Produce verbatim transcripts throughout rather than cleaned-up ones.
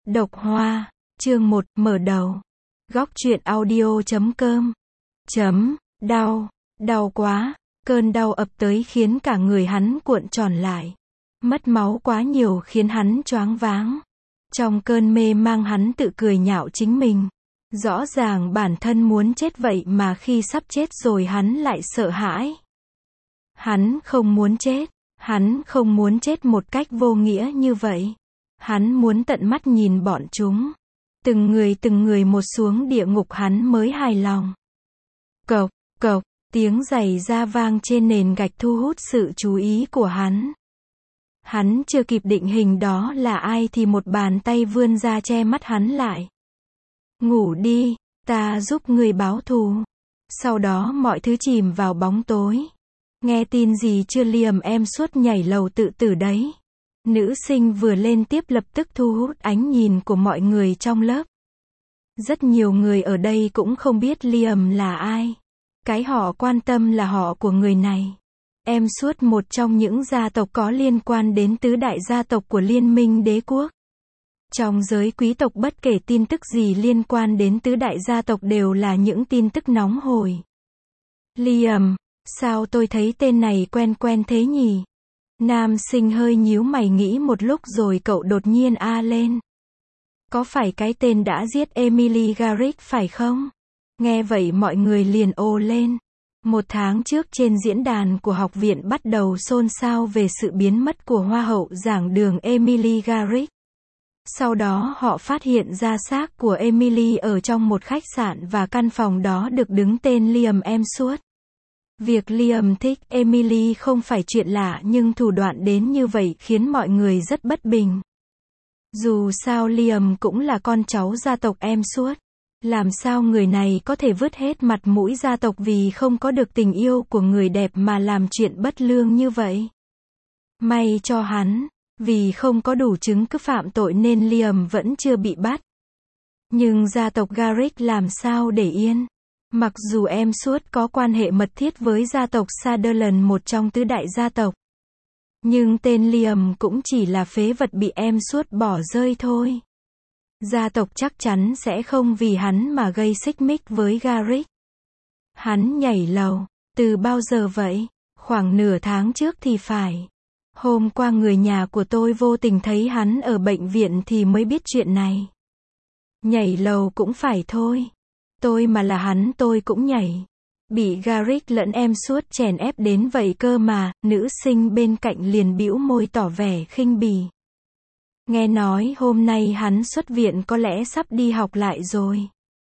Độc Hoa, chương một, mở đầu. Góc truyện audio chấm com. Chấm, đau, đau quá, cơn đau ập tới khiến cả người hắn cuộn tròn lại. Mất máu quá nhiều khiến hắn choáng váng. Trong cơn mê mang hắn tự cười nhạo chính mình. Rõ ràng bản thân muốn chết vậy mà khi sắp chết rồi hắn lại sợ hãi. Hắn không muốn chết, hắn không muốn chết một cách vô nghĩa như vậy. Hắn muốn tận mắt nhìn bọn chúng. Từng người từng người một xuống địa ngục hắn mới hài lòng. Cộc, cộc, tiếng giày da vang trên nền gạch thu hút sự chú ý của hắn. Hắn chưa kịp định hình đó là ai thì một bàn tay vươn ra che mắt hắn lại. Ngủ đi, ta giúp người báo thù. Sau đó mọi thứ chìm vào bóng tối. Nghe tin gì chưa Liam em suốt nhảy lầu tự tử đấy. Nữ sinh vừa lên tiếp lập tức thu hút ánh nhìn của mọi người trong lớp. Rất nhiều người ở đây cũng không biết Liam là ai. Cái họ quan tâm là họ của người này. Em suốt một trong những gia tộc có liên quan đến tứ đại gia tộc của Liên minh đế quốc. Trong giới quý tộc bất kể tin tức gì liên quan đến tứ đại gia tộc đều là những tin tức nóng hổi. Liam, sao tôi thấy tên này quen quen thế nhỉ? Nam sinh hơi nhíu mày nghĩ một lúc rồi cậu đột nhiên a lên. Có phải cái tên đã giết Emily Garrick phải không? Nghe vậy mọi người liền ồ lên. Một tháng trước trên diễn đàn của học viện bắt đầu xôn xao về sự biến mất của hoa hậu giảng đường Emily Garrick. Sau đó họ phát hiện ra xác của Emily ở trong một khách sạn và căn phòng đó được đứng tên Liam Hemsworth. Việc Liam thích Emily không phải chuyện lạ nhưng thủ đoạn đến như vậy khiến mọi người rất bất bình. Dù sao Liam cũng là con cháu gia tộc Hemsworth. Làm sao người này có thể vứt hết mặt mũi gia tộc vì không có được tình yêu của người đẹp mà làm chuyện bất lương như vậy? May cho hắn, vì không có đủ chứng cứ phạm tội nên Liam vẫn chưa bị bắt. Nhưng gia tộc Garrick làm sao để yên? Mặc dù Hemsworth có quan hệ mật thiết với gia tộc Sutherland một trong tứ đại gia tộc. Nhưng tên Liam cũng chỉ là phế vật bị Hemsworth bỏ rơi thôi. Gia tộc chắc chắn sẽ không vì hắn mà gây xích mích với Garrick. Hắn nhảy lầu, từ bao giờ vậy? Khoảng nửa tháng trước thì phải. Hôm qua người nhà của tôi vô tình thấy hắn ở bệnh viện thì mới biết chuyện này. Nhảy lầu cũng phải thôi. Tôi mà là hắn tôi cũng nhảy. Bị Garrick lẫn Hemsworth chèn ép đến vậy cơ mà, nữ sinh bên cạnh liền bĩu môi tỏ vẻ khinh bỉ. Nghe nói hôm nay hắn xuất viện có lẽ sắp đi học lại rồi.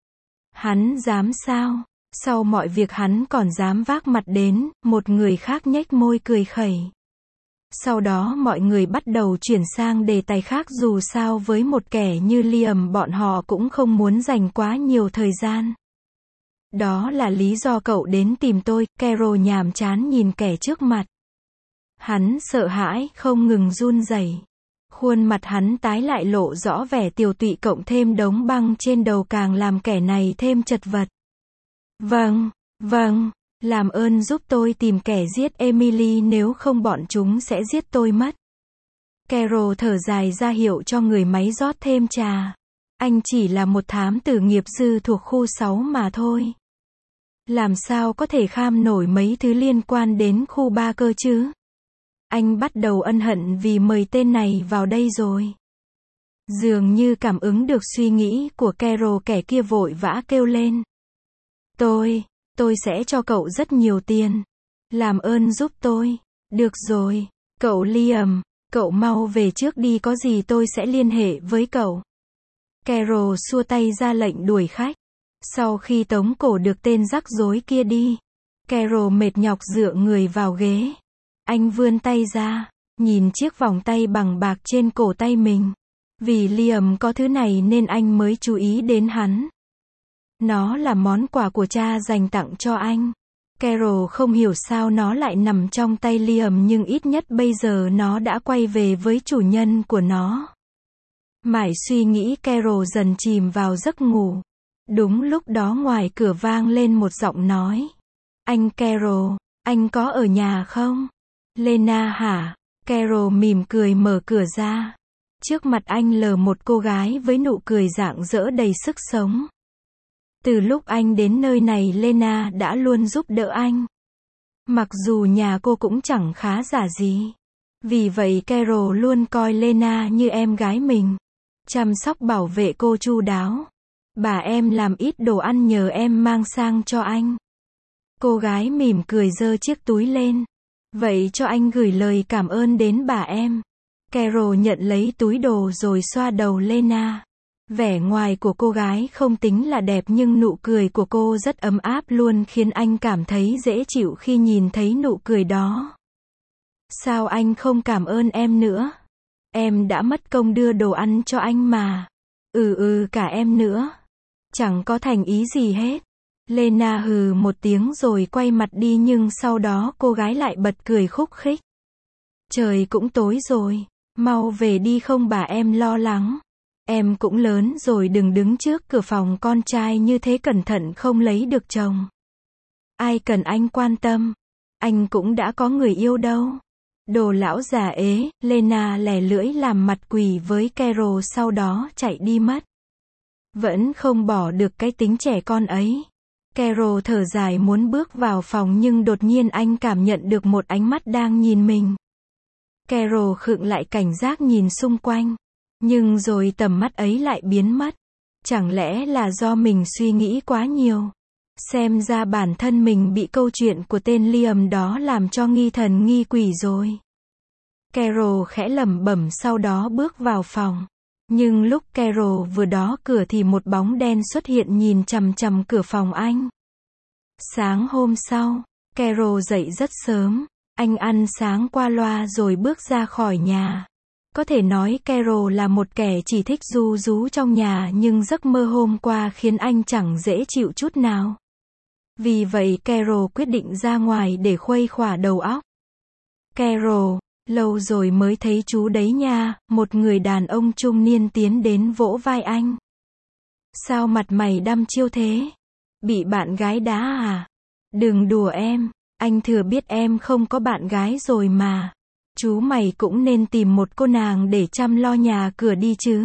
Hắn dám sao? Sau mọi việc hắn còn dám vác mặt đến, một người khác nhếch môi cười khẩy. Sau đó mọi người bắt đầu chuyển sang đề tài khác dù sao với một kẻ như Liam bọn họ cũng không muốn dành quá nhiều thời gian. Đó là lý do cậu đến tìm tôi, Carol nhàm chán nhìn kẻ trước mặt. Hắn sợ hãi, không ngừng run rẩy. Khuôn mặt hắn tái lại lộ rõ vẻ tiều tụy cộng thêm đống băng trên đầu càng làm kẻ này thêm chật vật. Vâng, vâng, làm ơn giúp tôi tìm kẻ giết Emily nếu không bọn chúng sẽ giết tôi mất. Carol thở dài ra hiệu cho người máy rót thêm trà. Anh chỉ là một thám tử nghiệp dư thuộc khu sáu mà thôi. Làm sao có thể kham nổi mấy thứ liên quan đến khu ba cơ chứ? Anh bắt đầu ân hận vì mời tên này vào đây rồi. Dường như cảm ứng được suy nghĩ của Carol kẻ kia vội vã kêu lên. Tôi, tôi sẽ cho cậu rất nhiều tiền. Làm ơn giúp tôi. Được rồi, cậu Liam, cậu mau về trước đi có gì tôi sẽ liên hệ với cậu. Carol xua tay ra lệnh đuổi khách. Sau khi tống cổ được tên rắc rối kia đi, Carol mệt nhọc dựa người vào ghế. Anh vươn tay ra, nhìn chiếc vòng tay bằng bạc trên cổ tay mình. Vì Liam có thứ này nên anh mới chú ý đến hắn. Nó là món quà của cha dành tặng cho anh. Carol không hiểu sao nó lại nằm trong tay Liam nhưng ít nhất bây giờ nó đã quay về với chủ nhân của nó. Mải suy nghĩ Carol dần chìm vào giấc ngủ. Đúng lúc đó ngoài cửa vang lên một giọng nói. Anh Carol, anh có ở nhà không? Lena hả? Carol mỉm cười mở cửa ra. Trước mặt anh lờ một cô gái với nụ cười rạng rỡ đầy sức sống. Từ lúc anh đến nơi này Lena đã luôn giúp đỡ anh. Mặc dù nhà cô cũng chẳng khá giả gì. Vì vậy Carol luôn coi Lena như em gái mình. Chăm sóc bảo vệ cô chu đáo. Bà em làm ít đồ ăn nhờ em mang sang cho anh. Cô gái mỉm cười giơ chiếc túi lên. Vậy cho anh gửi lời cảm ơn đến bà em. Carol nhận lấy túi đồ rồi xoa đầu Lena. Vẻ ngoài của cô gái không tính là đẹp nhưng nụ cười của cô rất ấm áp luôn khiến anh cảm thấy dễ chịu khi nhìn thấy nụ cười đó. Sao anh không cảm ơn em nữa? Em đã mất công đưa đồ ăn cho anh mà. Ừ ừ cả em nữa. Chẳng có thành ý gì hết. Lena hừ một tiếng rồi quay mặt đi nhưng sau đó cô gái lại bật cười khúc khích. Trời cũng tối rồi. Mau về đi không bà em lo lắng. Em cũng lớn rồi đừng đứng trước cửa phòng con trai như thế cẩn thận không lấy được chồng. Ai cần anh quan tâm. Anh cũng đã có người yêu đâu. Đồ lão già ế, Lena lè lưỡi làm mặt quỷ với Carol sau đó chạy đi mất. Vẫn không bỏ được cái tính trẻ con ấy. Carol thở dài muốn bước vào phòng nhưng đột nhiên anh cảm nhận được một ánh mắt đang nhìn mình. Carol khựng lại cảnh giác nhìn xung quanh. Nhưng rồi tầm mắt ấy lại biến mất. Chẳng lẽ là do mình suy nghĩ quá nhiều? Xem ra bản thân mình bị câu chuyện của tên Liam đó làm cho nghi thần nghi quỷ rồi. Carol khẽ lẩm bẩm sau đó bước vào phòng. Nhưng lúc Carol vừa đóng cửa thì một bóng đen xuất hiện nhìn chằm chằm cửa phòng anh. Sáng hôm sau, Carol dậy rất sớm. Anh ăn sáng qua loa rồi bước ra khỏi nhà. Có thể nói Carol là một kẻ chỉ thích ru rú trong nhà nhưng giấc mơ hôm qua khiến anh chẳng dễ chịu chút nào. Vì vậy Carol quyết định ra ngoài để khuây khỏa đầu óc. Carol, lâu rồi mới thấy chú đấy nha, một người đàn ông trung niên tiến đến vỗ vai anh. Sao mặt mày đăm chiêu thế? Bị bạn gái đá à? Đừng đùa em, anh thừa biết em không có bạn gái rồi mà. Chú mày cũng nên tìm một cô nàng để chăm lo nhà cửa đi chứ.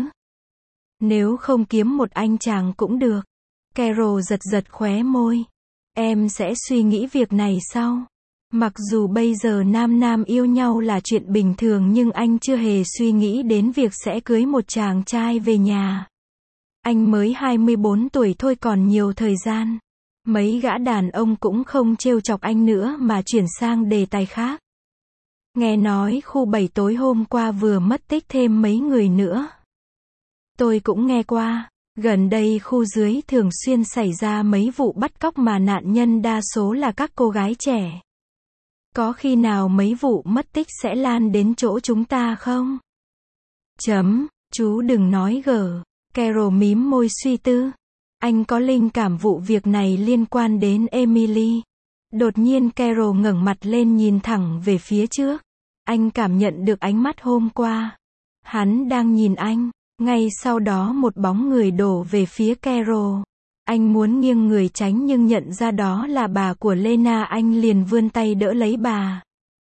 Nếu không kiếm một anh chàng cũng được. Carol giật giật khóe môi. Em sẽ suy nghĩ việc này sau. Mặc dù bây giờ nam nam yêu nhau là chuyện bình thường nhưng anh chưa hề suy nghĩ đến việc sẽ cưới một chàng trai về nhà. Anh mới hai mươi bốn tuổi thôi còn nhiều thời gian. Mấy gã đàn ông cũng không trêu chọc anh nữa mà chuyển sang đề tài khác. Nghe nói khu bảy tối hôm qua vừa mất tích thêm mấy người nữa. Tôi cũng nghe qua, gần đây khu dưới thường xuyên xảy ra mấy vụ bắt cóc mà nạn nhân đa số là các cô gái trẻ. Có khi nào mấy vụ mất tích sẽ lan đến chỗ chúng ta không? Chấm, chú đừng nói gở. Carol mím môi suy tư. Anh có linh cảm vụ việc này liên quan đến Emily. Đột nhiên Carol ngẩng mặt lên nhìn thẳng về phía trước. Anh cảm nhận được ánh mắt hôm qua. Hắn đang nhìn anh. Ngay sau đó một bóng người đổ về phía Carol. Anh muốn nghiêng người tránh nhưng nhận ra đó là bà của Lena, anh liền vươn tay đỡ lấy bà.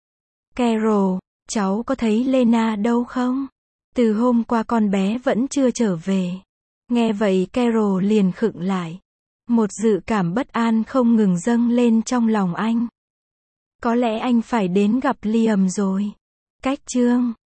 Carol, cháu có thấy Lena đâu không? Từ hôm qua con bé vẫn chưa trở về. Nghe vậy Carol liền khựng lại. Một dự cảm bất an không ngừng dâng lên trong lòng anh. Có lẽ anh phải đến gặp Liam rồi. Cách chương